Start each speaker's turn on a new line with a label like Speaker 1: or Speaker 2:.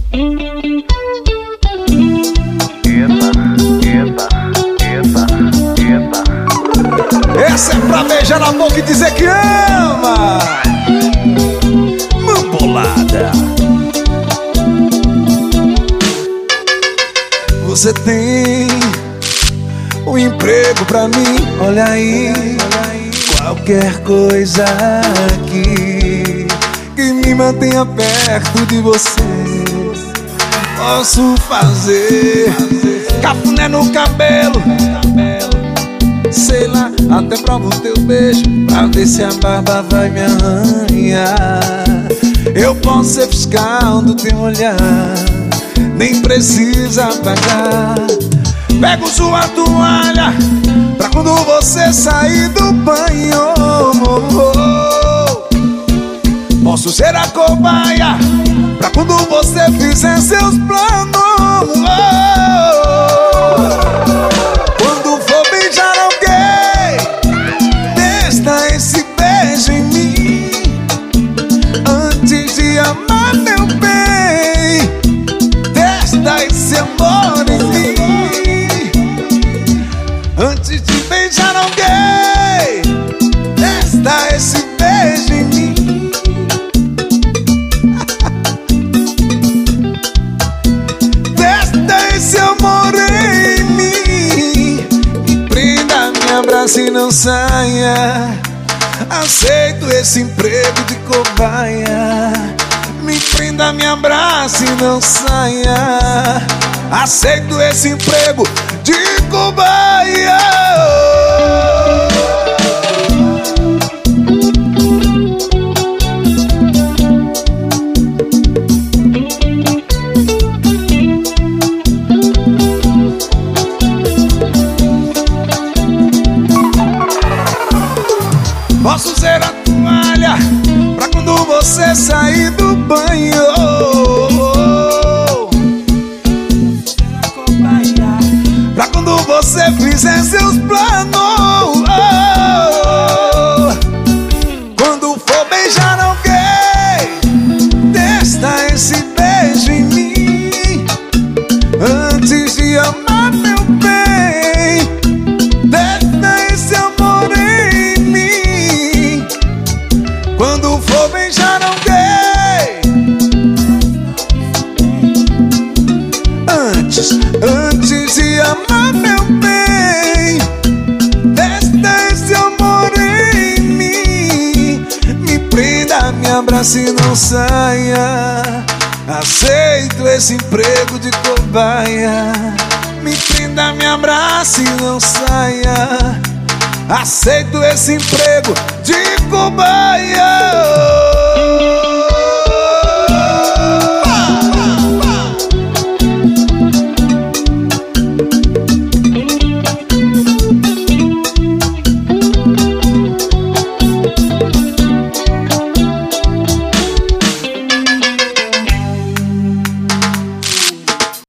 Speaker 1: Essa é pra beijar na boca e dizer que ama. Mambolada. Você tem um emprego pra mim, olha aí. Qualquer coisa aqui que me mantenha perto de você, posso fazer. Cafuné no cabelo, sei lá, até provo o teu beijo pra ver se a barba vai me arranhar. Eu posso ser fiscal do teu olhar, nem precisa pagar. Pego sua toalha pra quando você sair do banho. Posso ser a cobaia pra quando você fizer seus planos. Quando for beijar alguém, testa esse beijo em mim. Antes de amar meu bem, testa esse amor em mim. Antes de beijar alguém, testa esse beijo em mim. Testa esse amor em mim. Me prenda, me abrace e não saia. Aceito esse emprego de cobaia. Me prenda, me abrace e não saia. Aceito esse emprego de cobaia. Posso ser a toalha pra quando você sair do banho. Pra quando você fizer seus planos. Quando for beijar alguém, testa esse beijo em mim. Antes de amar meu bem, testa esse amor em mim. Quando for beijar alguém, antes de amar meu bem, testa esse amor em mim. Me prenda, me abrace e não saia. Aceito esse emprego de cobaia. Me prenda, me abrace e não saia. Aceito esse emprego de cobaia.